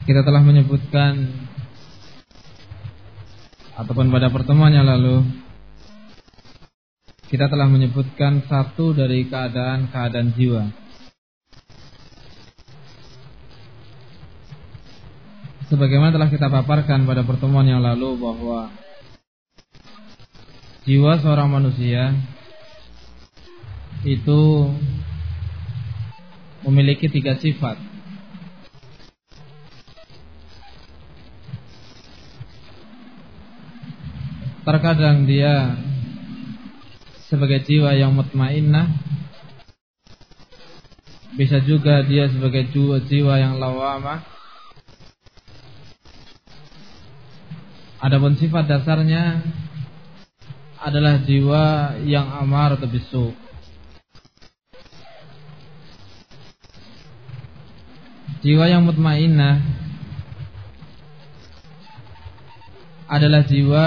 Kita telah menyebutkan ataupun pada pertemuan yang lalu kita telah menyebutkan satu dari keadaan jiwa. Sebagaimana telah kita paparkan pada pertemuan yang lalu bahwa jiwa seorang manusia itu memiliki 3 sifat. Terkadang dia sebagai jiwa yang mutmainnah, bisa juga dia sebagai jiwa yang lawamah. Adapun sifat dasarnya adalah jiwa yang amaratus bisu. Jiwa yang mutmainnah adalah jiwa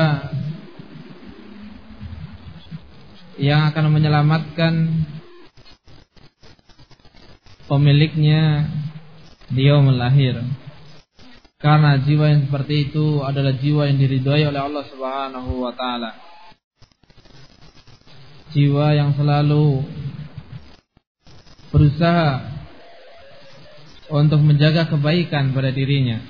yang akan menyelamatkan pemiliknya di yaumul akhir. Karena jiwa yang seperti itu adalah jiwa yang diridhai oleh Allah Subhanahu wa taala. Jiwa yang selalu berusaha untuk menjaga kebaikan pada dirinya.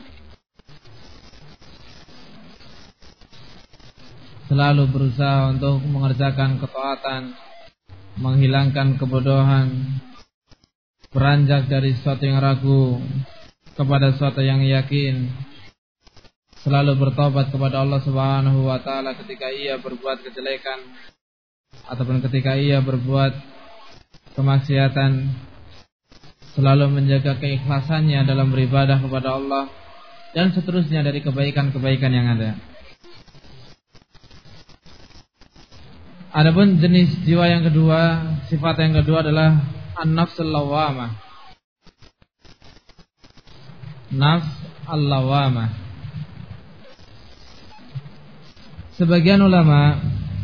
Selalu berusaha untuk mengerjakan ketaatan, menghilangkan kebodohan, beranjak dari sesuatu yang ragu kepada sesuatu yang yakin. Selalu bertobat kepada Allah Subhanahu wa taala ketika ia berbuat kejelekan ataupun ketika ia berbuat kemaksiatan. Selalu menjaga keikhlasannya dalam beribadah kepada Allah dan seterusnya dari kebaikan-kebaikan yang ada. Adapun jenis jiwa yang kedua, sifat yang kedua adalah an-nafsul lawamah. Nafs al-lawamah. Sebagian ulama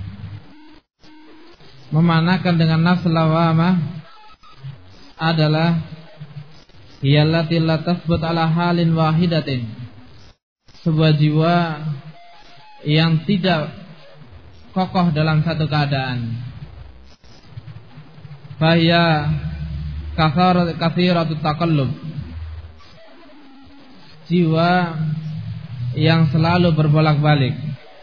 memanakan dengan nafsul lawamah adalah hiyallati la tasbut ala halin wahidatin. Sebuah jiwa yang tidak kokoh dalam satu keadaan. Fahya katsiratut taqallub. Jiwa yang selalu berbolak-balik.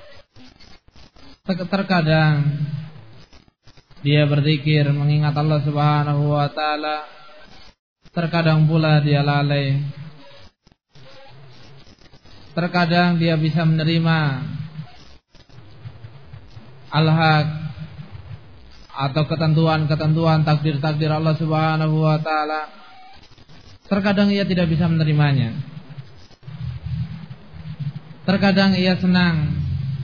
Terkadang dia berzikir mengingat Allah Subhanahu wa taala, terkadang pula dia lalai. Terkadang dia bisa menerima al-haq atau ketentuan-ketentuan takdir-takdir Allah Subhanahu wa taala. Terkadang ia tidak bisa menerimanya. Terkadang ia senang.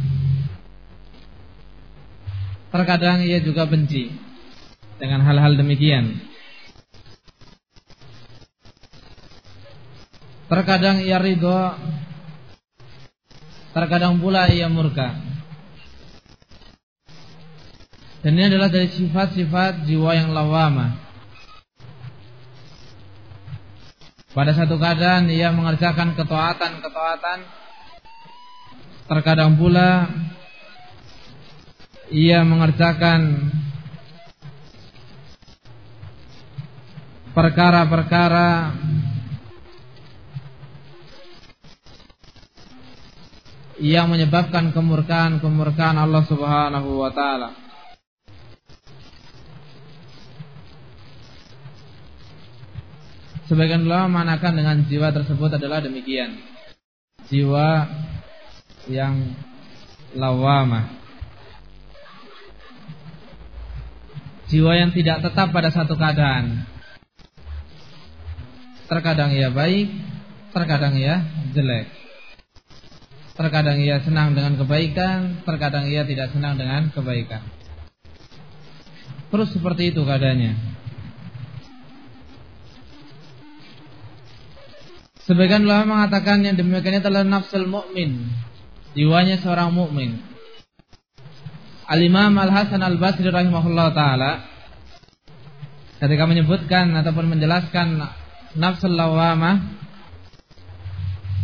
Terkadang ia juga benci dengan hal-hal demikian. Terkadang ia ridho, terkadang pula ia murka. Dan ini adalah dari sifat-sifat jiwa yang lawamah. Pada satu keadaan ia mengerjakan ketaatan, terkadang pula ia mengerjakan perkara-perkara yang menyebabkan kemurkaan Allah Subhanahu wa taala. Sebagian ulama manakan dengan jiwa tersebut adalah demikian. Jiwa yang lawamah. Jiwa yang tidak tetap pada satu keadaan. Terkadang ia baik, terkadang ia jelek. Terkadang ia senang dengan kebaikan, terkadang ia tidak senang dengan kebaikan. Terus seperti itu keadaannya. Sebagian ulama mengatakan yang demikian adalah nafsul mu'min, jiwanya seorang mukmin. Al-Imam Al-Hasan Al-Basri rahimahullah ta'ala ketika menyebutkan ataupun menjelaskan nafsul lawamah,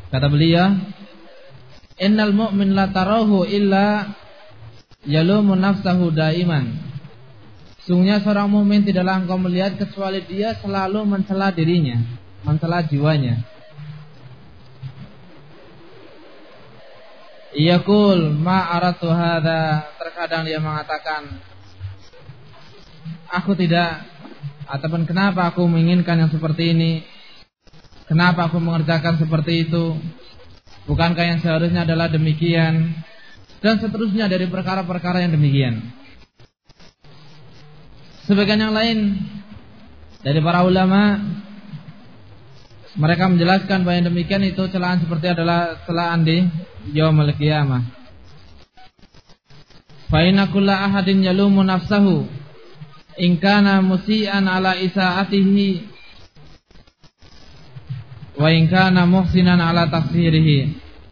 Kata beliau, innal mu'min la tarahu illa yalumu nafsahu daiman. Sungguhnya seorang mukmin tidaklah engkau melihat kecuali dia selalu mencela dirinya, mencela jiwanya. Yaqul ma aratu hadza, terkadang dia mengatakan, aku tidak, ataupun kenapa aku menginginkan yang seperti ini? Kenapa aku mengerjakan seperti itu? Bukankah yang seharusnya adalah demikian? Dan seterusnya dari perkara-perkara yang demikian. Sebagian yang lain dari para ulama, mereka menjelaskan bahwa yang demikian itu celaan seperti adalah celaan di yaumul qiyamah. Fa inna kulla ahadin yalumu nafsahu in kana musii'an ala isaatihi wa in kana muhsinan ala taqsirihi.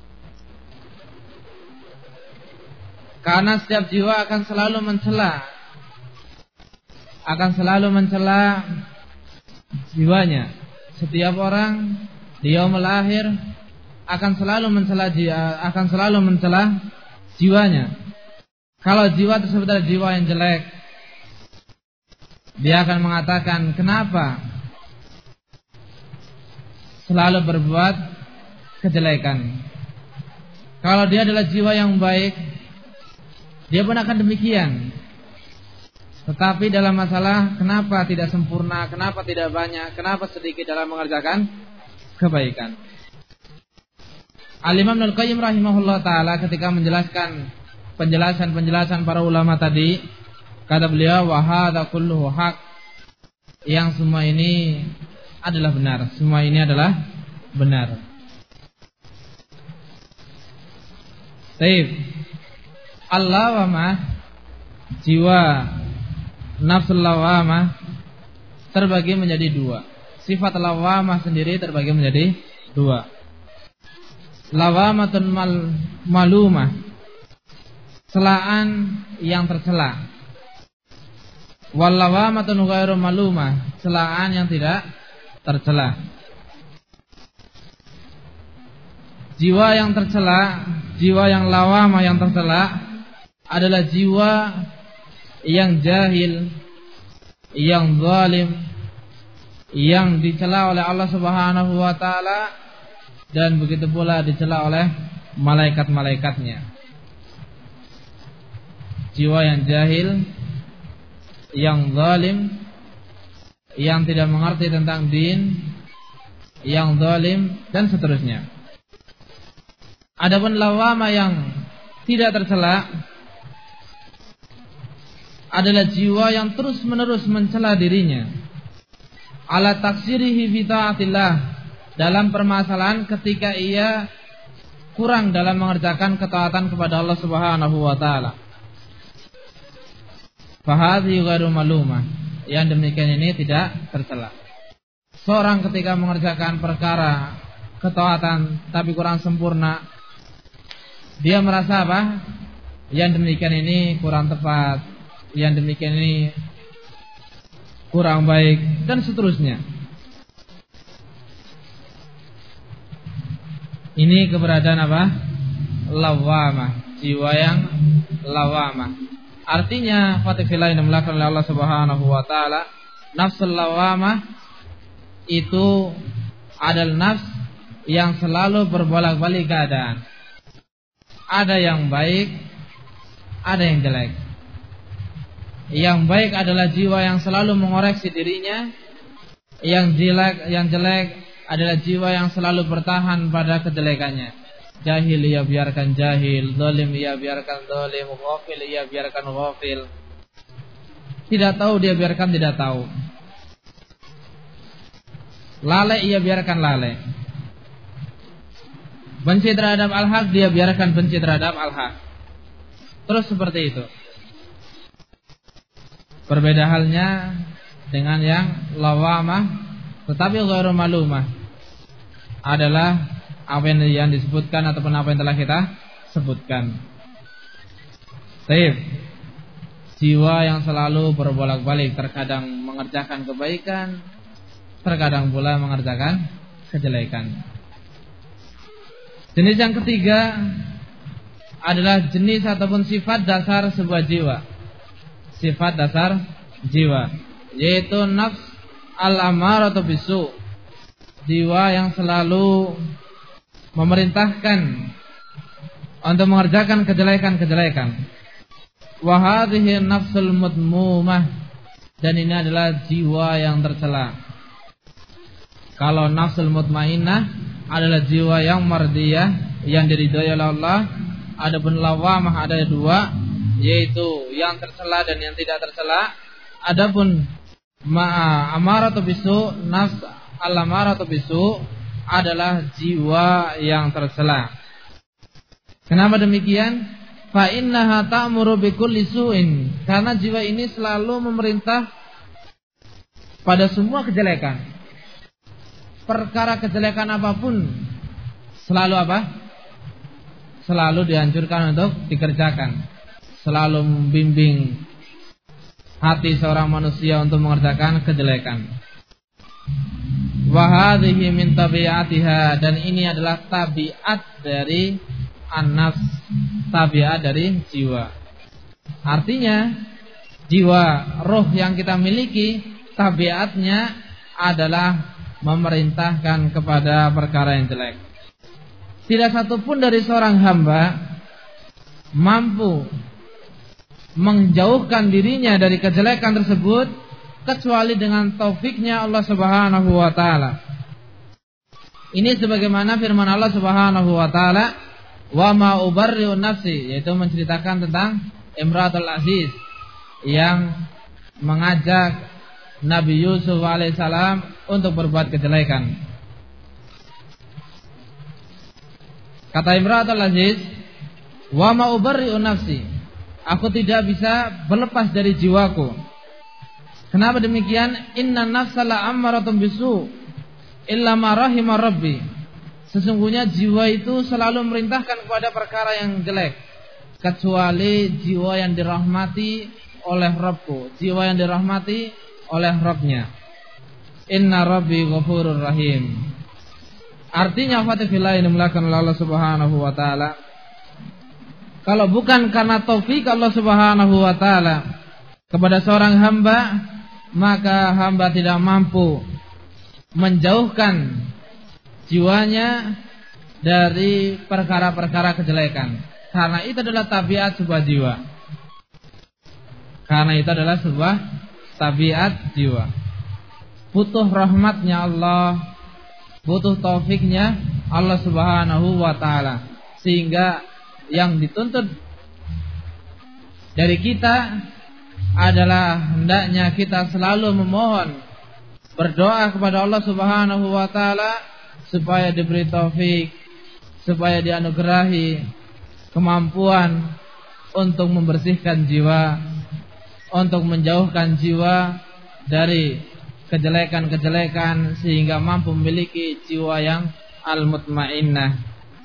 Karena setiap jiwa akan selalu mencela jiwanya. Setiap orang di yaumul akhir akan selalu mencela jiwanya. Kalau jiwa tersebut adalah jiwa yang jelek, dia akan mengatakan, kenapa selalu berbuat kejelekan? Kalau dia adalah jiwa yang baik, dia pun akan demikian. Tetapi dalam masalah kenapa tidak sempurna, kenapa tidak banyak, kenapa sedikit dalam mengerjakan kebaikan. Al-Imam Ibnu Qayyim rahimahullah ta'ala ketika menjelaskan penjelasan para ulama tadi, kata beliau, wa hadza kulluhu haq, yang semua ini adalah benar, semua ini adalah benar. Baik. Al-lawamah, jiwa nafsul lawamah terbagi menjadi dua. Sifat lawamah sendiri terbagi menjadi dua. Lawamatun malumah, celaan yang tercela. Wal lawamatun ghairu malumah, celaan yang tidak tercela. Jiwa yang tercela, jiwa yang lawamah yang tercela adalah jiwa yang jahil, yang zalim, yang dicela oleh Allah Subhanahu wa taala, dan begitu pula dicela oleh malaikat-malaikatnya. Jiwa yang jahil, yang zalim, yang tidak mengerti tentang din, yang zalim, dan seterusnya. Adapun lawama yang tidak tercela adalah jiwa yang terus-menerus mencela dirinya, ala taksirihi fi taatillah, dalam permasalahan ketika ia kurang dalam mengerjakan ketaatan kepada Allah Subhanahu wa taala. Fa hadhihi ghairu malumah, yang demikian ini tidak tercela. Seorang ketika mengerjakan perkara ketaatan tapi kurang sempurna, dia merasa apa? Yang demikian ini kurang tepat, yang demikian ini kurang baik, dan seterusnya. Ini keberadaan apa? Lawamah, jiwa yang lawamah. Artinya fatifillah yang dimulakan oleh Allah Subhanahu wa taala, nafsul lawamah itu adalah nafs yang selalu berbolak-balik keadaan. Ada yang baik, ada yang jelek. Yang baik adalah jiwa yang selalu mengoreksi dirinya. Yang jelek adalah jiwa yang selalu bertahan pada kejelekannya. Jahil ia biarkan jahil, zalim ia biarkan zalim, ghafil ia biarkan ghafil. Tidak tahu dia biarkan tidak tahu. Lalai ia biarkan lalai. Benci terhadap al-haq dia biarkan benci terhadap al-haq. Terus seperti itu. Berbeda halnya dengan yang lawamah tetapi ghairu malumah, adalah apa yang disebutkan ataupun apa yang telah kita sebutkan. Baik. Jiwa yang selalu berbolak-balik, terkadang mengerjakan kebaikan, terkadang pula mengerjakan kejelekan. Jenis yang ketiga adalah jenis ataupun sifat dasar sebuah jiwa. Sifat dasar jiwa, yaitu nafs al-ammaratu bisu, jiwa yang selalu memerintahkan untuk mengerjakan kejelekan-kejelekan. Wa hadhihi nafsul mudmumah, dan ini adalah jiwa yang tercela. Kalau nafsul mutmainnah adalah jiwa yang mardiyah, yang diridhoi oleh Allah. Adapun lawamah ada dua, yaitu yang tercela dan yang tidak tercela. Adapun amaratu bisu, nafs al-amaratu bisu adalah jiwa yang tercela. Kenapa demikian? Fa innaha ta'muru bikulli su'in, karena jiwa ini selalu memerintah pada semua kejelekan. Perkara kejelekan apapun selalu apa? Selalu dianjurkan untuk dikerjakan. Selalu membimbing hati seorang manusia untuk mengerjakan kejelekan. Wa hadhihi min tabiatiha, dan ini adalah tabiat dari an-nafs, tabiat dari jiwa. Artinya jiwa, roh yang kita miliki, tabiatnya adalah memerintahkan kepada perkara yang jelek. Tidak satupun dari seorang hamba mampu menjauhkan dirinya dari kejelekan tersebut kecuali dengan taufiknya Allah Subhanahu wa taala. Ini sebagaimana firman Allah Subhanahu wa taala, wa ma ubarri'u nafsi, yaitu menceritakan tentang Imratul Aziz yang mengajak Nabi Yusuf alaihissalam untuk berbuat kejelekan. Kata Imratul Aziz, wa ma ubarri'u nafsi, aku tidak bisa berlepas dari jiwaku. Kenapa demikian? Inna nafsa la'ammaratun bisu illa ma rahima rabbi. Sesungguhnya jiwa itu selalu memerintahkan kepada perkara yang jelek, kecuali jiwa yang dirahmati oleh Rabbku, jiwa yang dirahmati oleh Rabbnya. Inna rabbi ghafurur rahim. Artinya fatifillah ini melakukan Allah Subhanahu wa taala. Kalau bukan karena taufik Allah Subhanahu wa taala kepada seorang hamba, maka hamba tidak mampu menjauhkan jiwanya dari perkara-perkara kejelekan. Karena itu adalah tabiat sebuah jiwa. Karena itu adalah sebuah tabiat jiwa. Butuh rahmatnya Allah, butuh taufiknya Allah Subhanahu wa taala, sehingga yang dituntut dari kita adalah hendaknya kita selalu memohon, berdoa kepada Allah Subhanahu wa taala supaya diberi taufik, supaya dianugerahi kemampuan untuk membersihkan jiwa, untuk menjauhkan jiwa dari kejelekan-kejelekan, sehingga mampu memiliki jiwa yang al-mutmainnah.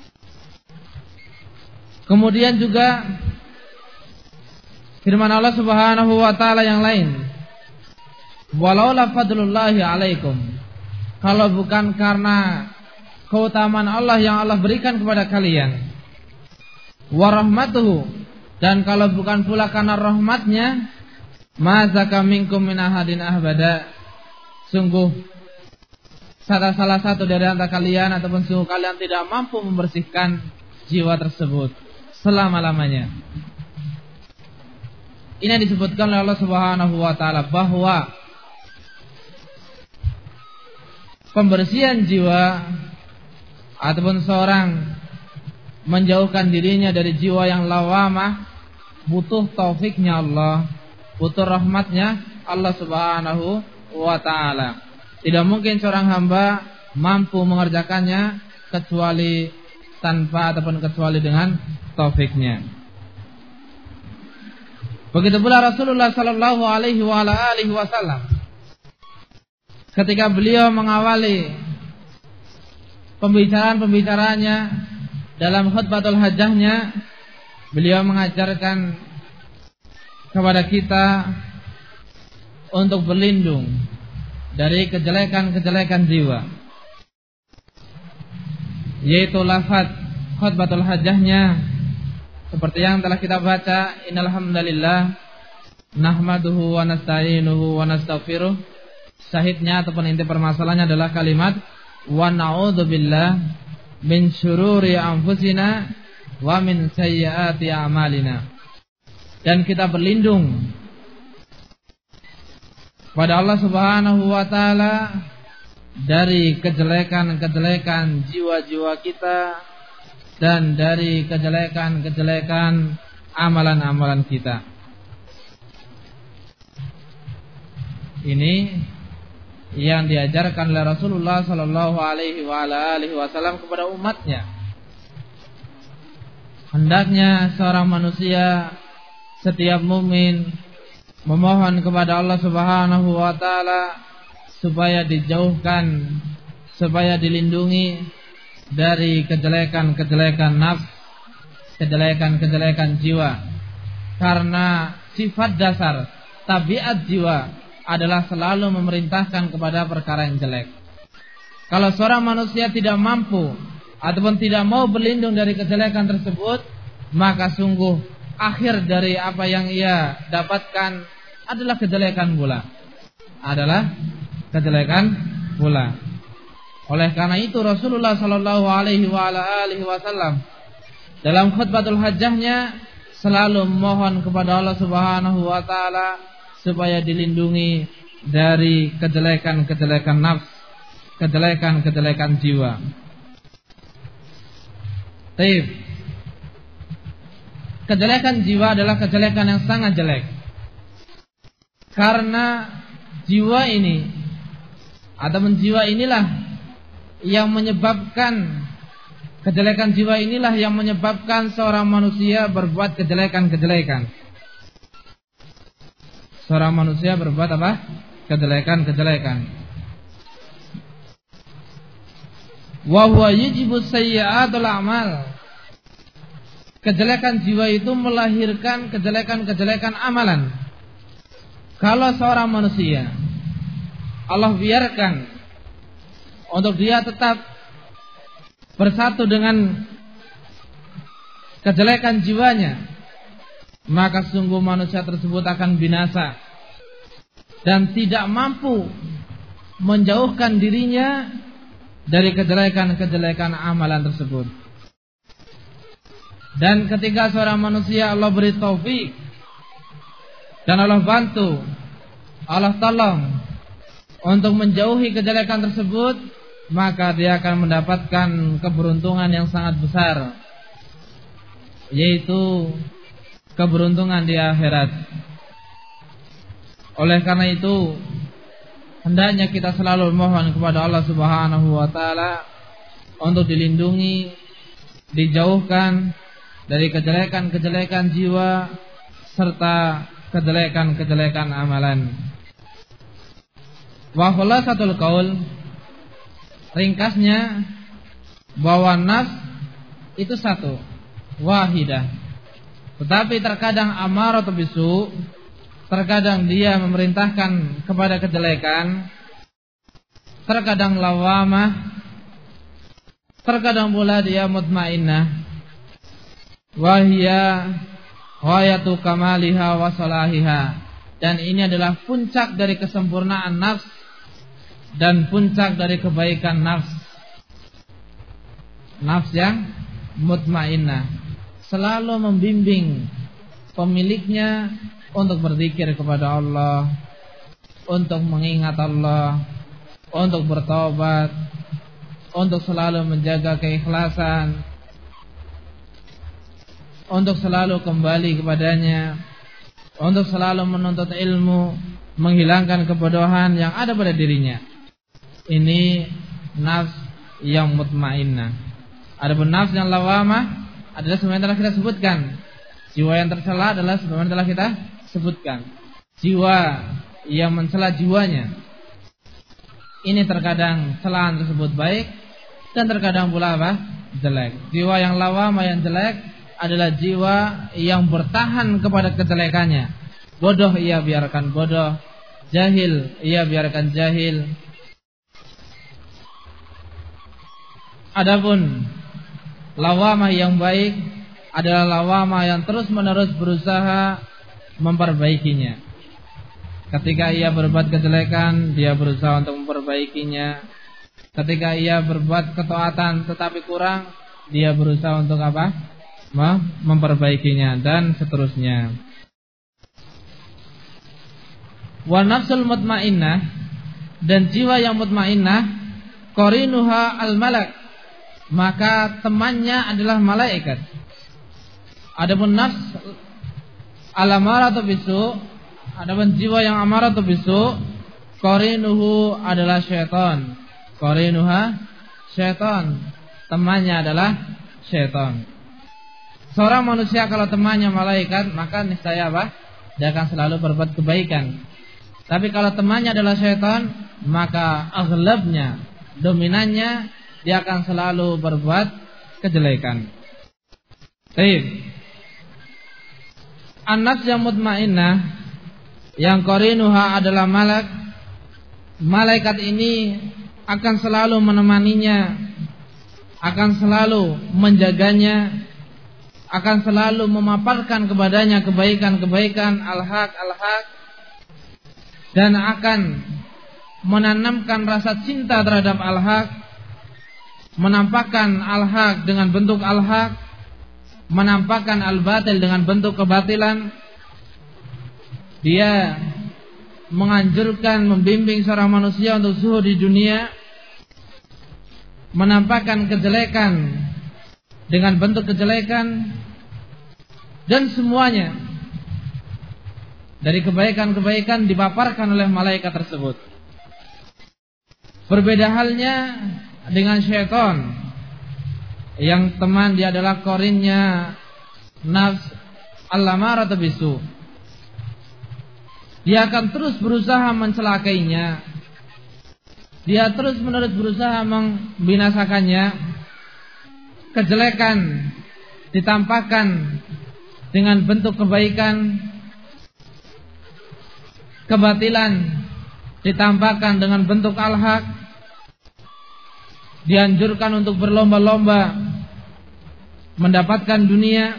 Kemudian juga firman Allah Subhanahu wa taala yang lain, walaula fadlullahi alaikum, kalau bukan karena keutamaan Allah yang Allah berikan kepada kalian, wa rahmatuhu, dan kalau bukan pula karena rahmatnya, ma zaka minkum min ahadin ahbada, sungguh salah satu dari antara kalian ataupun sungguh kalian tidak mampu membersihkan jiwa tersebut selama-lamanya. Ini yang disebutkan oleh Allah Subhanahu wa taala, bahwa pembersihan jiwa ataupun seorang menjauhkan dirinya dari jiwa yang lawamah butuh taufiknya Allah, butuh rahmatnya Allah Subhanahu wa ta'ala. Tidak mungkin seorang hamba mampu mengerjakannya kecuali tanpa ataupun kecuali dengan taufiknya. Begitu pula Rasulullah sallallahu alaihi wa ala alihi wasallam, ketika beliau mengawali pembicaraan-pembicaraannya dalam khutbatul hajjahnya, beliau mengajarkan kepada kita untuk berlindung dari kejelekan-kejelekan jiwa, yaitu lafaz khutbatul hajjahnya seperti yang telah kita baca, innal hamdalillah nahmaduhu wa nasta'inuhu wa nastaghfiruh. Syahidnya ataupun inti permasalahannya adalah kalimat wa na'udzubillah min syururi anfusina wa min sayyiati a'malina. Dan kita berlindung pada Allah Subhanahu wa taala dari kejelekan-kejelekan jiwa-jiwa kita dan dari kejelekan-kejelekan amalan-amalan kita. Ini yang diajarkan oleh Rasulullah sallallahu alaihi wasallam kepada umatnya. Hendaknya seorang manusia, setiap mukmin memohon kepada Allah Subhanahu wa taala supaya dijauhkan, supaya dilindungi dari kejelekan-kejelekan nafs, kejelekan-kejelekan jiwa. Karena sifat dasar tabiat jiwa adalah selalu memerintahkan kepada perkara yang jelek. Kalau seorang manusia tidak mampu ataupun tidak mau berlindung dari kejelekan tersebut, maka sungguh akhir dari apa yang ia dapatkan adalah kejelekan pula. Oleh karena itu Rasulullah sallallahu alaihi wasallam dalam khutbatul hajjahnya selalu memohon kepada Allah Subhanahu wa taala supaya dilindungi dari kejelekan-kejelekan nafs, kejelekan-kejelekan jiwa. Taib. Kejelekan jiwa adalah kejelekan yang sangat jelek. Karena jiwa ini ataupun jiwa inilah yang menyebabkan, kejelekan jiwa inilah yang menyebabkan seorang manusia berbuat kejelekan-kejelekan. Seorang manusia berbuat apa? Kejelekan-kejelekan. Wa huwa yujibu sayyi'atul a'mal. Kejelekan jiwa itu melahirkan kejelekan-kejelekan amalan. Kalau seorang manusia Allah biarkan untuk dia tetap bersatu dengan kejelekan jiwanya, maka sungguh manusia tersebut akan binasa dan tidak mampu menjauhkan dirinya dari kejelekan-kejelekan amalan tersebut. Dan ketika seorang manusia Allah beri taufik dan Allah bantu, Allah tolong untuk menjauhi kejelekan tersebut, maka dia akan mendapatkan keberuntungan yang sangat besar, yaitu keberuntungan di akhirat. Oleh karena itu hendaknya kita selalu mohon kepada Allah Subhanahu wa taala untuk dilindungi, dijauhkan dari kejelekan-kejelekan jiwa serta kejelekan-kejelekan amalan. Wa khulasatul qaul, ringkasnya bahwa nafs itu satu, wahidah. Tetapi terkadang amaratu bisu, terkadang dia memerintahkan kepada kejelekan, terkadang lawamah, terkadang pula dia mutmainnah. Wahia ghayatu kamaliha wa salahiha. Dan ini adalah puncak dari kesempurnaan nafs dan puncak dari kebaikan nafs. Nafs yang mutmainnah selalu membimbing pemiliknya untuk berzikir kepada Allah, untuk mengingat Allah, untuk bertaubat, untuk selalu menjaga keikhlasan, untuk selalu kembali kepadanya, untuk selalu menuntut ilmu, menghilangkan kebodohan yang ada pada dirinya. Ini nafs yang mutmainnah. Adapun nafs yang lawamah adalah sebenarnya telah kita sebutkan. Jiwa yang tercela adalah sebenarnya telah kita sebutkan. Jiwa yang mencela jiwanya. Ini terkadang celaan tersebut baik dan terkadang pula apa? Jelek. Jiwa yang lawamah yang jelek adalah jiwa yang bertahan kepada kejelekannya. Bodoh ia biarkan bodoh, jahil ia biarkan jahil. Adapun Lawamah yang baik adalah lawamah yang terus-menerus berusaha memperbaikinya. Ketika ia berbuat kejelekan, dia berusaha untuk memperbaikinya. Ketika ia berbuat ketaatan tetapi kurang, dia berusaha untuk apa? Memperbaikinya, dan seterusnya. Wa nafsul mutmainnah, dan jiwa yang mutmainnah, qarinuha al-malak, maka temannya adalah malaikat. Adapun nafs al-amaratu bisu, adapun jiwa yang amaratu bisu, qarinuhu adalah syaitan. Qarinuha syaitan, temannya adalah syaitan. Seorang manusia kalau temannya malaikat, maka niscaya apa? Dia akan selalu berbuat kebaikan. Tapi kalau temannya adalah syaitan, maka aghlabnya, dominannya, dia akan selalu berbuat kejelekan. Baik. An-nafs yang mutmainnah, yang qarinuha adalah malak. Malaikat ini akan selalu menemaninya, akan selalu menjaganya, akan selalu memaparkan kepadanya kebaikan-kebaikan, al-haq, dan akan menanamkan rasa cinta terhadap al-haq, menampakkan al-haq dengan bentuk al-haq, menampakkan al-batil dengan bentuk kebatilan. Dia menganjurkan, membimbing seorang manusia untuk zuhud di dunia, menampakkan kejelekan dengan bentuk kejelekan, dan semuanya dari kebaikan-kebaikan dipaparkan oleh malaikat tersebut. Berbeda halnya dengan syaitan, yang teman dia adalah qarinnya nafs al-amaratu bisu. Dia akan terus berusaha mencelakainya. Dia terus-menerus berusaha membinasakannya. Kejelekan ditampakkan dengan bentuk kebaikan, kebatilan ditampakkan dengan bentuk al-haq. Dianjurkan untuk berlomba-lomba mendapatkan dunia,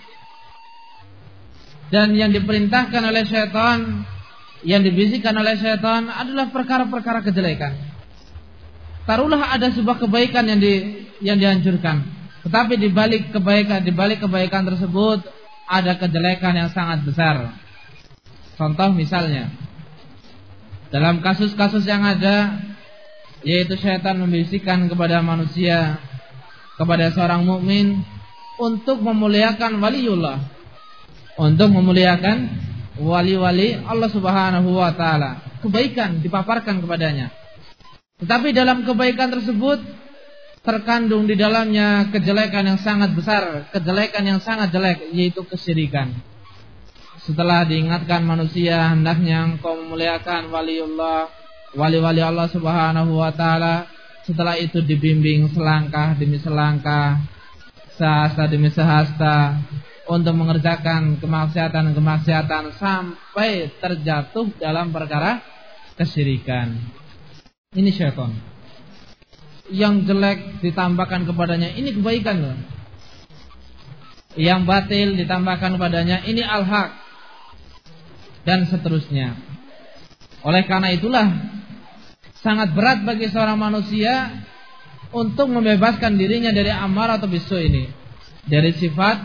dan yang diperintahkan oleh syaitan, yang dibisikkan oleh syaitan adalah perkara-perkara kejelekan. Taruhlah ada sebuah kebaikan yang dianjurkan, tetapi di balik kebaikan tersebut ada kejelekan yang sangat besar. Contoh misalnya, dalam kasus-kasus yang ada, yaitu syaitan membisikkan kepada manusia, kepada seorang mukmin, untuk memuliakan waliullah, untuk memuliakan wali-wali Allah Subhanahu wa taala. Kebaikan dipaparkan kepadanya. Tetapi dalam kebaikan tersebut terkandung di dalamnya kejelekan yang sangat besar, kejelekan yang sangat jelek, yaitu kesyirikan. Setelah diingatkan manusia, hendaknya engkau memuliakan waliullah, wali-wali Allah Subhanahu wa taala, setelah itu dibimbing selangkah demi selangkah, sehasta demi sehasta, untuk mengerjakan kemaksiatan sampai terjatuh dalam perkara kesyirikan. Ini syaitan. Yang jelek ditambahkan kepadanya, ini kebaikan loh. Yang batil ditambahkan kepadanya, ini al-haq, dan seterusnya. Oleh karena itulah sangat berat bagi seorang manusia untuk membebaskan dirinya dari amarah atau bisu ini, dari sifat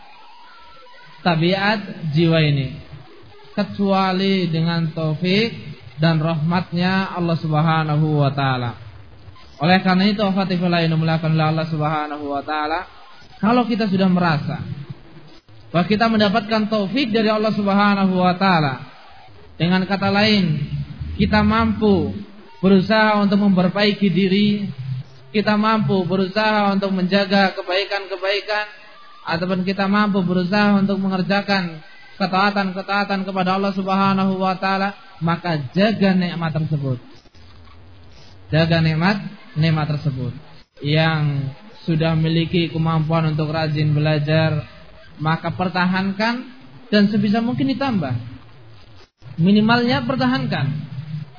tabiat jiwa ini, kecuali dengan taufik dan rahmatnya Allah Subhanahu wa taala. Oleh karena itu, afatifillah inumulakan Allah Subhanahu wa taala, kalau kita sudah merasa bahwa kita mendapatkan taufik dari Allah Subhanahu wa taala, dengan kata lain, kita mampu berusaha untuk memperbaiki diri, kita mampu berusaha untuk menjaga kebaikan-kebaikan, ataupun kita mampu berusaha untuk mengerjakan ketaatan-ketaatan kepada Allah Subhanahu wa taala, maka jaga nikmat tersebut. Jaga nikmat tersebut. Yang sudah memiliki kemampuan untuk rajin belajar, maka pertahankan, dan sebisa mungkin ditambah. Minimalnya pertahankan.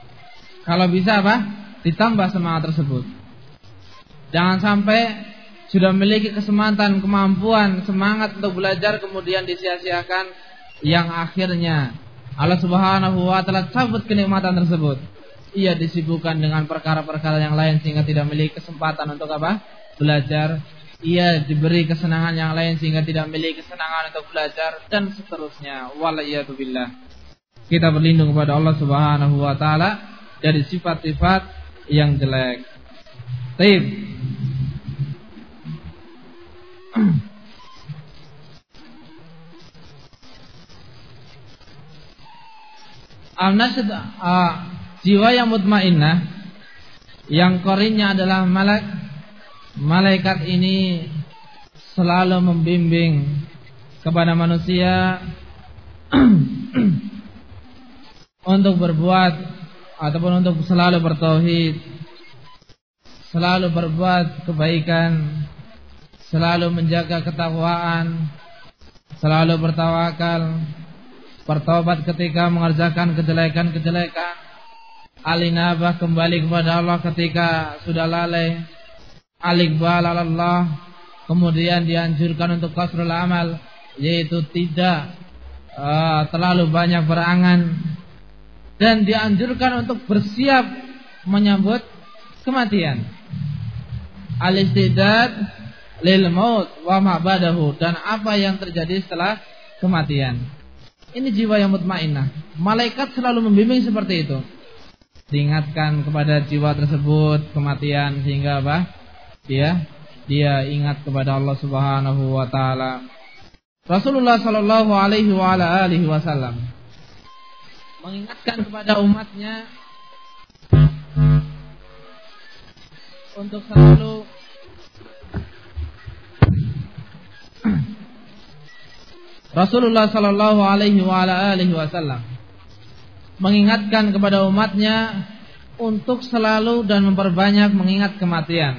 Kalau bisa ditambah semangat tersebut. Jangan sampai sudah memiliki kesempatan, kemampuan, semangat untuk belajar, kemudian disia-siakan, yang akhirnya Allah Subhanahu wa taala cabut kenikmatan tersebut. Ia disibukkan dengan perkara-perkara yang lain sehingga tidak memiliki kesempatan untuk apa? Belajar. Ia diberi kesenangan yang lain sehingga tidak memiliki kesenangan untuk belajar, dan seterusnya. Waliyatubillah. Kita berlindung kepada Allah Subhanahu wa taala dari sifat-sifat yang jelek. Baik. Jiwa yang mutmainnah, yang korinnya adalah malaikat ini selalu membimbing kepada manusia untuk berbuat ataupun untuk selalu bertauhid, selalu berbuat kebaikan, selalu menjaga ketakwaan, selalu bertawakal, bertobat ketika mengerjakan kejelekan-kejelekan, alinabah kembali kepada Allah ketika sudah lalai, al-iqbal 'ala Allah, kemudian dianjurkan untuk kasrul amal, yaitu tidak terlalu banyak berangan, dan dianjurkan untuk bersiap menyambut kematian, al-istidad lil maut wa ma ba'dahu, dan apa yang terjadi setelah kematian. Ini jiwa yang mutmainnah. Malaikat selalu membimbing seperti itu, diingatkan kepada jiwa tersebut kematian, sehingga apa? Dia ingat kepada Allah Subhanahu wa taala. Rasulullah sallallahu alaihi wa ala alihi wasallam mengingatkan kepada umatnya untuk selalu Rasulullah sallallahu alaihi wa ala alihi wasallam mengingatkan kepada umatnya untuk selalu dan memperbanyak mengingat kematian.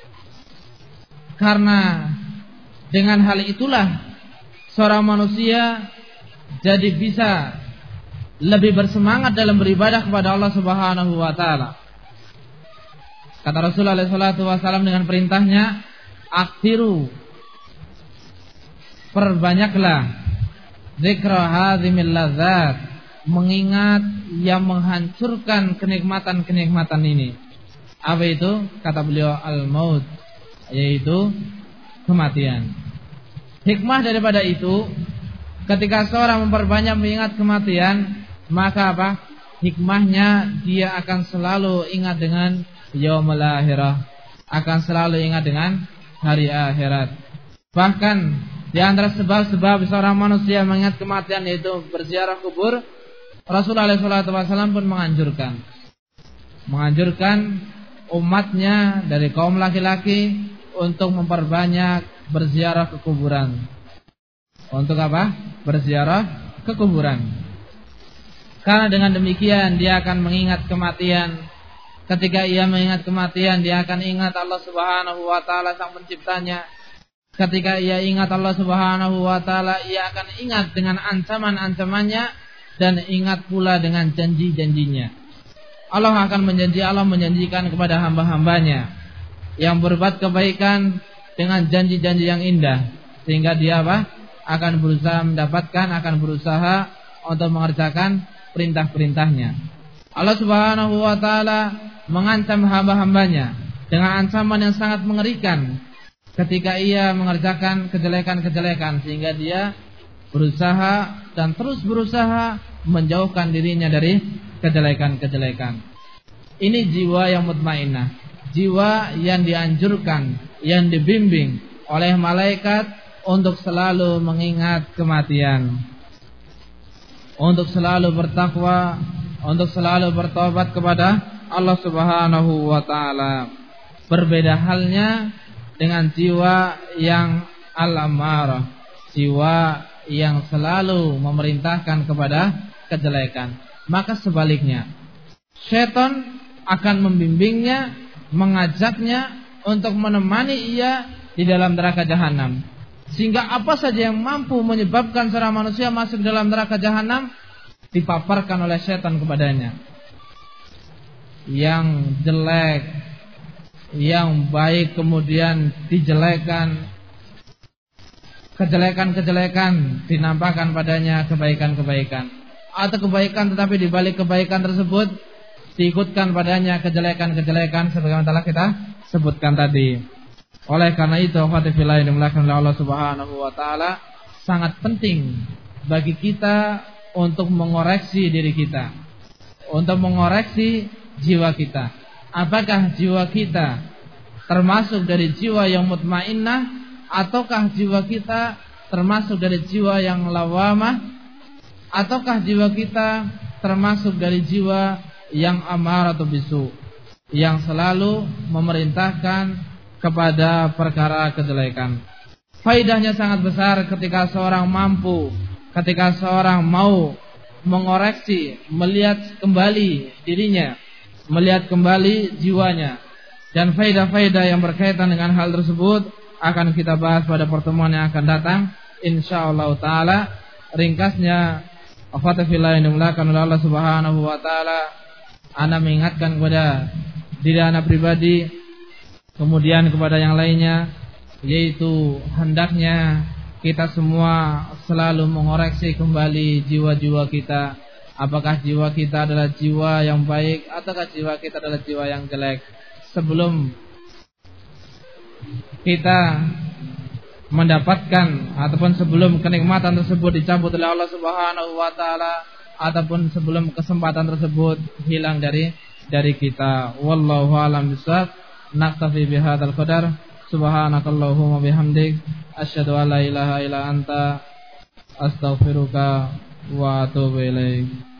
Karena dengan hal itulah seorang manusia jadi bisa lebih bersemangat dalam beribadah kepada Allah Subhanahu wa taala. Kata Rasulullah sallallahu alaihi wasallam dengan perintahnya, "Aktsiru, perbanyaklah dzikra hadzimil ladzat, mengingat yang menghancurkan kenikmatan-kenikmatan ini." Apa itu? Kata beliau, al-maut, yaitu kematian. Hikmah daripada itu, ketika seorang memperbanyak mengingat kematian, maka apa? Hikmahnya dia akan selalu ingat dengan yaumul akhirah, akan selalu ingat dengan hari akhirat. Bahkan di antara sebab-sebab seorang manusia mengingat kematian yaitu berziarah kubur. Rasulullah SAW pun menganjurkan umatnya dari kaum laki-laki untuk memperbanyak berziarah ke kuburan. Untuk apa? Berziarah ke kuburan. Karena dengan demikian dia akan mengingat kematian. Ketika ia mengingat kematian, dia akan ingat Allah Subhanahu wa taala sang penciptanya. Ketika ia ingat Allah Subhanahu wa taala, ia akan ingat dengan ancaman-ancamannya dan ingat pula dengan janji-janjinya. Allah menjanjikan kepada hamba-hambanya yang berbuat kebaikan dengan janji-janji yang indah, sehingga dia akan berusaha mendapatkan, akan berusaha untuk mengerjakan perintah-perintahnya. Allah Subhanahu wa taala mengancam hamba-hambanya dengan ancaman yang sangat mengerikan ketika ia mengerjakan kejelekan-kejelekan, sehingga dia berusaha dan terus berusaha menjauhkan dirinya dari kejelekan-kejelekan. Ini jiwa yang mutmainnah, jiwa yang dianjurkan, yang dibimbing oleh malaikat untuk selalu mengingat kematian, untuk selalu bertakwa, untuk selalu bertobat kepada Allah Subhanahu wa taala. Berbeda halnya dengan jiwa yang al-ammarah, jiwa yang selalu memerintahkan kepada kejelekan. Maka sebaliknya, syaitan akan membimbingnya, mengajaknya untuk menemani ia di dalam neraka jahanam. Sehingga apa saja yang mampu menyebabkan seorang manusia masuk dalam neraka jahanam dipaparkan oleh syaitan kepadanya. Yang jelek, yang baik kemudian dijelekkan, kejelekan-kejelekan dinampakkan padanya kebaikan-kebaikan, atau kebaikan tetapi di balik kebaikan tersebut diikutkan padanya kejelekan-kejelekan sebagaimana telah kita sebutkan tadi. Oleh karena itu, akhwatifillah yang dimuliakan oleh Allah Subhanahu wa taala, sangat penting bagi kita untuk mengoreksi diri kita, untuk mengoreksi jiwa kita. Apakah jiwa kita termasuk dari jiwa yang mutmainnah, ataukah jiwa kita termasuk dari jiwa yang lawamah, ataukah jiwa kita termasuk dari jiwa yang amaratu bisu, yang selalu memerintahkan kepada perkara kejelekan. Faidahnya sangat besar ketika seorang mampu, ketika seorang mau mengoreksi, melihat kembali dirinya, melihat kembali jiwanya. Dan faidah-faidah yang berkaitan dengan hal tersebut akan kita bahas pada pertemuan yang akan datang, insyaallah taala. Ringkasnya, akhwatafillah yang dimuliakan oleh Allah Subhanahu wa taala, ana mengingatkan kepada diri ana pribadi, kemudian kepada yang lainnya, yaitu hendaknya kita semua selalu mengoreksi kembali jiwa-jiwa kita. Apakah jiwa kita adalah jiwa yang baik, ataukah jiwa kita adalah jiwa yang jelek. Sebelum kita mendapatkan ataupun sebelum kenikmatan tersebut dicabut oleh Allah Subhanahu wa taala, ataupun sebelum kesempatan tersebut hilang dari kita. Wallahu a'lam bishawab. Naktafi bihadzal qadar. Subhanakallahumma bihamdik, asyhadu an la ilaha illa anta, astaghfiruka wa atubu ilaik.